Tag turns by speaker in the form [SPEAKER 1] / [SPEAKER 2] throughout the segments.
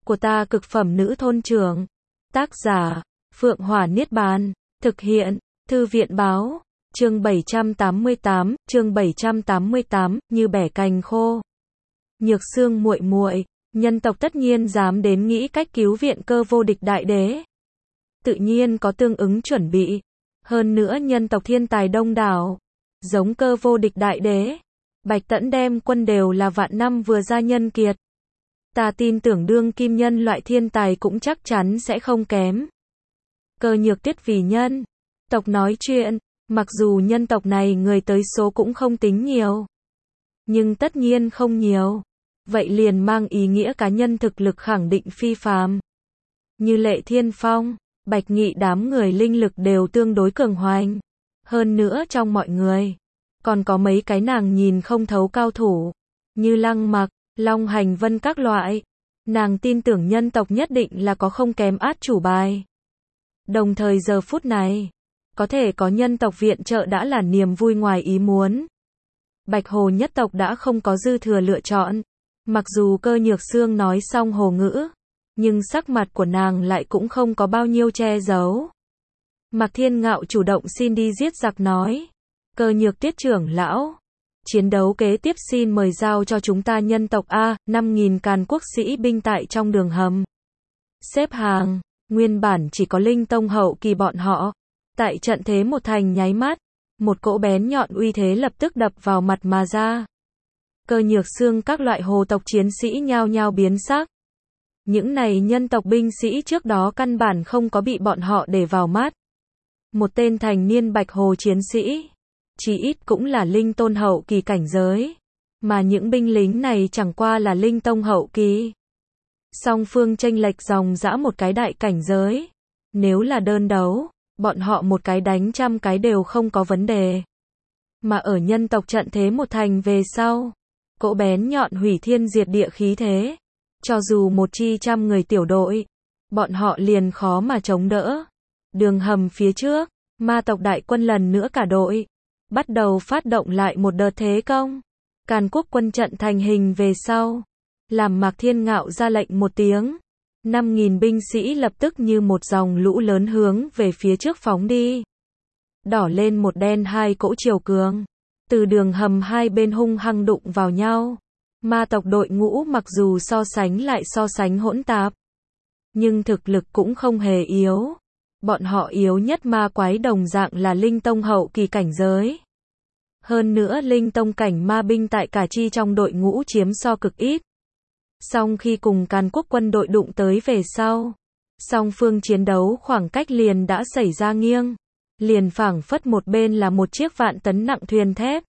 [SPEAKER 1] của ta cực phẩm nữ thôn trưởng. Tác giả, Phượng Hỏa Niết Bàn. Thực hiện, Thư viện báo. Chương 788, như bẻ cành khô. Nhược Sương muội muội, nhân tộc tất nhiên dám đến nghĩ cách cứu viện Cơ Vô Địch đại đế. Tự nhiên có tương ứng chuẩn bị. Hơn nữa nhân tộc thiên tài đông đảo, giống Cơ Vô Địch đại đế. Bạch Tẫn đem quân đều là vạn năm vừa ra nhân kiệt. Ta tin tưởng đương kim nhân loại thiên tài cũng chắc chắn sẽ không kém. Cơ Nhược Tuyết vì nhân tộc nói chuyện, mặc dù nhân tộc này người tới số cũng không tính nhiều, nhưng tất nhiên không nhiều, vậy liền mang ý nghĩa cá nhân thực lực khẳng định phi phàm. Như Lệ Thiên Phong, Bạch Nghị đám người linh lực đều tương đối cường hoành. Hơn nữa trong mọi người, còn có mấy cái nàng nhìn không thấu cao thủ, như Lăng Mặc, Long Hành Vân các loại. Nàng tin tưởng nhân tộc nhất định là có không kém át chủ bài. Đồng thời giờ phút này, có thể có nhân tộc viện trợ đã là niềm vui ngoài ý muốn. Bạch Hồ nhất tộc đã không có dư thừa lựa chọn. Mặc dù Cơ Nhược Sương nói xong hồ ngữ, nhưng sắc mặt của nàng lại cũng không có bao nhiêu che giấu. Mạc Thiên Ngạo chủ động xin đi giết giặc nói. Cơ Nhược Tuyết trưởng lão, chiến đấu kế tiếp xin mời giao cho chúng ta nhân tộc A, 5.000 Càn Quốc sĩ binh tại trong đường hầm. Xếp hàng, nguyên bản chỉ có linh tông hậu kỳ bọn họ. Tại trận thế một thành nháy mắt, một cỗ bén nhọn uy thế lập tức đập vào mặt mà ra. Cơ Nhược Sương các loại hồ tộc chiến sĩ nhao nhao biến sắc. Những này nhân tộc binh sĩ trước đó căn bản không có bị bọn họ để vào mắt. Một tên thành niên bạch hồ chiến sĩ, chí ít cũng là linh tôn hậu kỳ cảnh giới, mà những binh lính này chẳng qua là linh tông hậu kỳ. Song phương chênh lệch dòng dã một cái đại cảnh giới. Nếu là đơn đấu, bọn họ một cái đánh 100 cái đều không có vấn đề. Mà ở nhân tộc trận thế một thành về sau, cỗ bén nhọn hủy thiên diệt địa khí thế, cho dù 100 người tiểu đội, bọn họ liền khó mà chống đỡ. Đường hầm phía trước, ma tộc đại quân lần nữa cả đội, bắt đầu phát động lại một đợt thế công. Càn Quốc quân trận thành hình về sau, làm Mạc Thiên Ngạo ra lệnh một tiếng, 5.000 binh sĩ lập tức như một dòng lũ lớn hướng về phía trước phóng đi. Đỏ lên một đen hai cỗ chiều cường, từ đường hầm hai bên hung hăng đụng vào nhau. Ma tộc đội ngũ mặc dù so sánh hỗn tạp, nhưng thực lực cũng không hề yếu. Bọn họ yếu nhất ma quái đồng dạng là linh tông hậu kỳ cảnh giới. Hơn nữa linh tông cảnh ma binh tại cả chi trong đội ngũ chiếm so cực ít. Song khi cùng Càn Quốc quân đội đụng tới về sau, song phương chiến đấu khoảng cách liền đã xảy ra nghiêng. Liền phảng phất một bên là một chiếc vạn tấn nặng thuyền thép,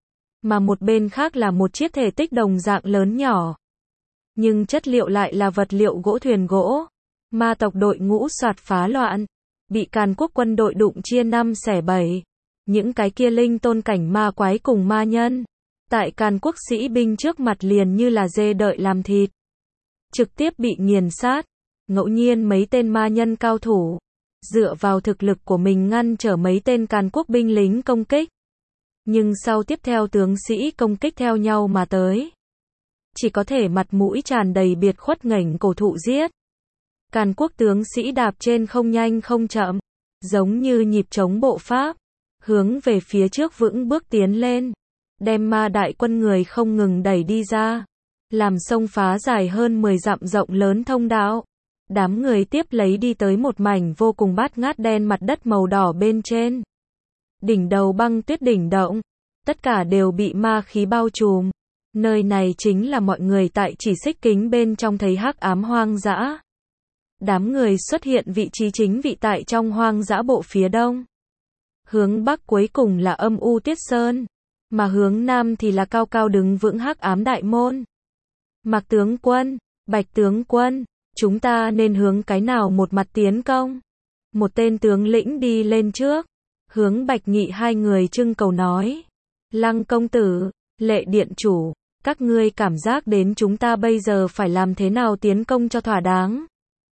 [SPEAKER 1] mà một bên khác là một chiếc thể tích đồng dạng lớn nhỏ. Nhưng chất liệu lại là vật liệu gỗ thuyền gỗ. Ma tộc đội ngũ soạt phá loạn, bị Càn Quốc quân đội đụng chia 5 xẻ 7. Những cái kia linh tôn cảnh ma quái cùng ma nhân, tại Càn Quốc sĩ binh trước mặt liền như là dê đợi làm thịt, trực tiếp bị nghiền sát. Ngẫu nhiên mấy tên ma nhân cao thủ, dựa vào thực lực của mình ngăn trở mấy tên Càn Quốc binh lính công kích. Nhưng sau tiếp theo tướng sĩ công kích theo nhau mà tới, chỉ có thể mặt mũi tràn đầy biệt khuất ngẩng cổ thụ giết. Càn Quốc tướng sĩ đạp trên không nhanh không chậm, giống như nhịp trống bộ pháp, hướng về phía trước vững bước tiến lên, đem ma đại quân người không ngừng đẩy đi ra, làm xông phá dài hơn 10 dặm rộng lớn thông đạo. Đám người tiếp lấy đi tới một mảnh vô cùng bát ngát đen mặt đất màu đỏ bên trên. Đỉnh đầu băng tuyết đỉnh động, tất cả đều bị ma khí bao trùm. Nơi này chính là mọi người tại chỉ xích kính bên trong thấy hắc ám hoang dã. Đám người xuất hiện vị trí chính vị tại trong hoang dã bộ phía đông. Hướng bắc cuối cùng là âm u Tiết Sơn, mà hướng nam thì là cao cao đứng vững hắc ám đại môn. Mạc tướng quân, Bạch tướng quân, chúng ta nên hướng cái nào một mặt tiến công? Một tên tướng lĩnh đi lên trước, hướng Bạch Nghị hai người trưng cầu nói. Lăng công tử, Lệ điện chủ, các ngươi cảm giác đến chúng ta bây giờ phải làm thế nào tiến công cho thỏa đáng?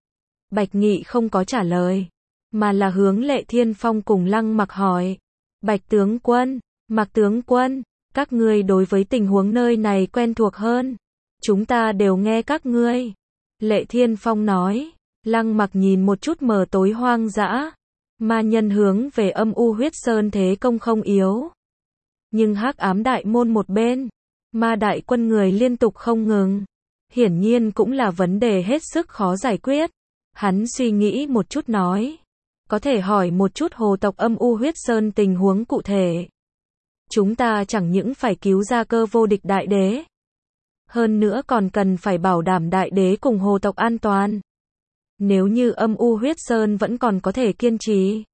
[SPEAKER 1] Bạch Nghị không có trả lời, mà là hướng Lệ Thiên Phong cùng Lăng Mặc hỏi. Bạch tướng quân, Mạc tướng quân, các ngươi đối với tình huống nơi này quen thuộc hơn. Chúng ta đều nghe các ngươi. Lệ Thiên Phong nói. Lăng Mặc nhìn một chút mờ tối hoang dã. Ma nhân hướng về âm u huyết sơn thế công không yếu. Nhưng hắc ám đại môn một bên, ma đại quân người liên tục không ngừng. Hiển nhiên cũng là vấn đề hết sức khó giải quyết. Hắn suy nghĩ một chút nói. Có thể hỏi một chút hồ tộc âm u huyết sơn tình huống cụ thể. Chúng ta chẳng những phải cứu ra cơ vô địch đại đế. Hơn nữa còn cần phải bảo đảm đại đế cùng hồ tộc an toàn. Nếu như âm u huyết sơn vẫn còn có thể kiên trì,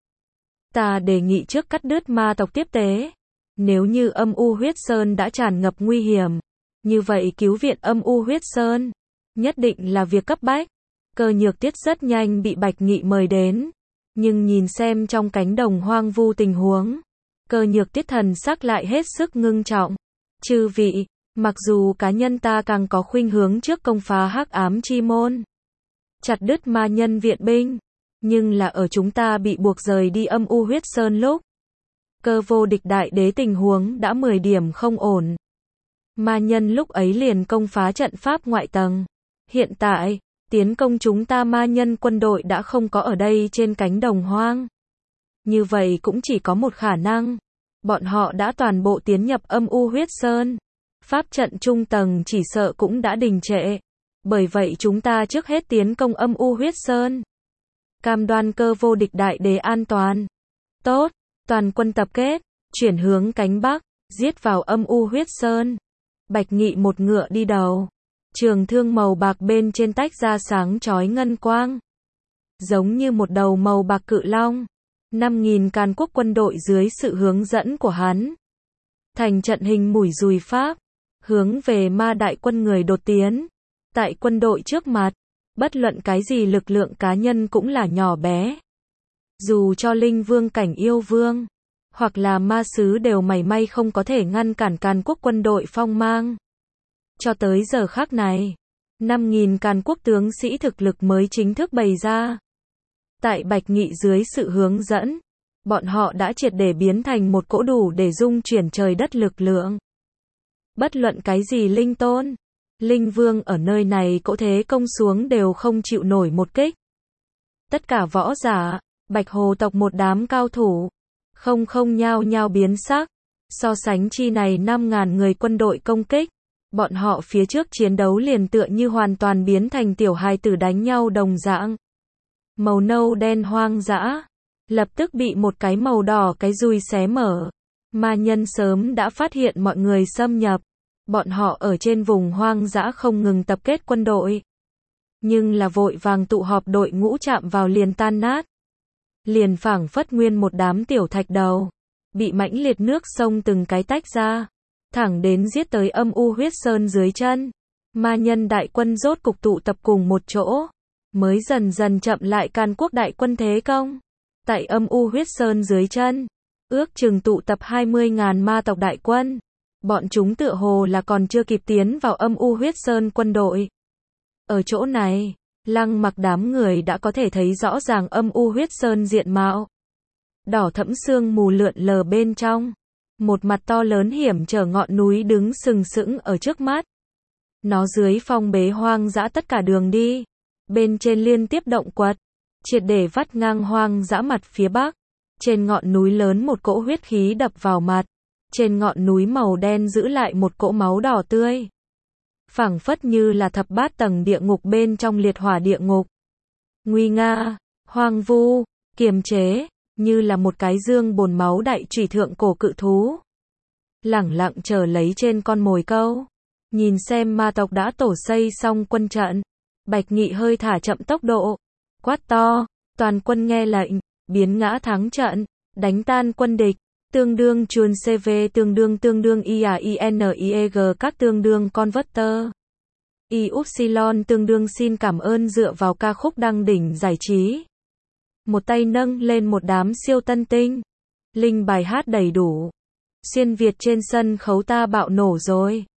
[SPEAKER 1] ta đề nghị trước cắt đứt ma tộc tiếp tế. Nếu như âm u huyết sơn đã tràn ngập nguy hiểm, như vậy cứu viện âm u huyết sơn nhất định là việc cấp bách. Cơ Nhược Tiết rất nhanh bị Bạch Nghị mời đến, nhưng nhìn xem trong cánh đồng hoang vu tình huống, Cơ Nhược Tiết thần sắc lại hết sức ngưng trọng. Chư vị, mặc dù cá nhân ta càng có khuynh hướng trước công phá hắc ám chi môn, chặt đứt ma nhân viện binh, nhưng là ở chúng ta bị buộc rời đi âm u huyết sơn lúc, cơ vô địch đại đế tình huống đã 10 điểm không ổn. Ma nhân lúc ấy liền công phá trận pháp ngoại tầng. Hiện tại, tiến công chúng ta ma nhân quân đội đã không có ở đây trên cánh đồng hoang. Như vậy cũng chỉ có một khả năng. Bọn họ đã toàn bộ tiến nhập âm u huyết sơn. Pháp trận trung tầng chỉ sợ cũng đã đình trệ. Bởi vậy chúng ta trước hết tiến công âm u huyết sơn. Cam đoan cơ vô địch đại đế an toàn. Tốt, toàn quân tập kết, chuyển hướng cánh bắc, giết vào âm u huyết sơn. Bạch Nghị một ngựa đi đầu. Trường thương màu bạc bên trên tách ra sáng chói ngân quang. Giống như một đầu màu bạc cự long. 5.000 Càn Quốc quân đội dưới sự hướng dẫn của hắn. Thành trận hình mũi dùi pháp. Hướng về ma đại quân người đột tiến. Tại quân đội trước mặt, bất luận cái gì lực lượng cá nhân cũng là nhỏ bé. Dù cho linh vương cảnh yêu vương, hoặc là ma sứ đều mảy may không có thể ngăn cản Càn Quốc quân đội phong mang. Cho tới giờ khắc này, 5.000 Càn Quốc tướng sĩ thực lực mới chính thức bày ra. Tại Bạch Nghị dưới sự hướng dẫn, bọn họ đã triệt để biến thành một cỗ đủ để dung chuyển trời đất lực lượng. Bất luận cái gì linh tôn, linh vương ở nơi này cỗ thế công xuống đều không chịu nổi một kích. Tất cả võ giả, Bạch Hồ tộc một đám cao thủ, không nhao nhao biến sắc. So sánh chi này 5.000 người quân đội công kích, bọn họ phía trước chiến đấu liền tựa như hoàn toàn biến thành tiểu hài tử đánh nhau đồng dạng. Màu nâu đen hoang dã, lập tức bị một cái màu đỏ cái dùi xé mở. Ma nhân sớm đã phát hiện mọi người xâm nhập. Bọn họ ở trên vùng hoang dã không ngừng tập kết quân đội. Nhưng là vội vàng tụ họp đội ngũ chạm vào liền tan nát. Liền phảng phất nguyên một đám tiểu thạch đầu. Bị mãnh liệt nước sông từng cái tách ra. Thẳng đến giết tới âm u huyết sơn dưới chân. Ma nhân đại quân rốt cục tụ tập cùng một chỗ. Mới dần dần chậm lại Càn Quốc đại quân thế công. Tại âm u huyết sơn dưới chân. Ước chừng tụ tập 20.000 ma tộc đại quân. Bọn chúng tựa hồ là còn chưa kịp tiến vào âm u huyết sơn quân đội. Ở chỗ này, Lăng Mặc đám người đã có thể thấy rõ ràng âm u huyết sơn diện mạo. Đỏ thẫm sương mù lượn lờ bên trong. Một mặt to lớn hiểm trở ngọn núi đứng sừng sững ở trước mắt. Nó dưới phong bế hoang dã tất cả đường đi. Bên trên liên tiếp động quật. Triệt để vắt ngang hoang dã mặt phía bắc. Trên ngọn núi lớn một cỗ huyết khí đập vào mặt. Trên ngọn núi màu đen giữ lại một cỗ máu đỏ tươi. Phảng phất như là thập bát tầng địa ngục bên trong liệt hỏa địa ngục. Nguy nga, hoang vu, kiềm chế, như là một cái dương bồn máu đại chủy thượng cổ cự thú. Lẳng lặng chờ lấy trên con mồi câu. Nhìn xem ma tộc đã tổ xây xong quân trận. Bạch Nghị hơi thả chậm tốc độ. Quát to, toàn quân nghe lệnh, biến ngã thắng trận, đánh tan quân địch. Tương đương chuồn CV tương đương IAINIEG các tương đương converter. Y-Upsilon tương đương xin cảm ơn dựa vào ca khúc đăng đỉnh giải trí. Một tay nâng lên một đám siêu tân tinh. Linh bài hát đầy đủ. Xuyên Việt trên sân khấu ta bạo nổ rồi.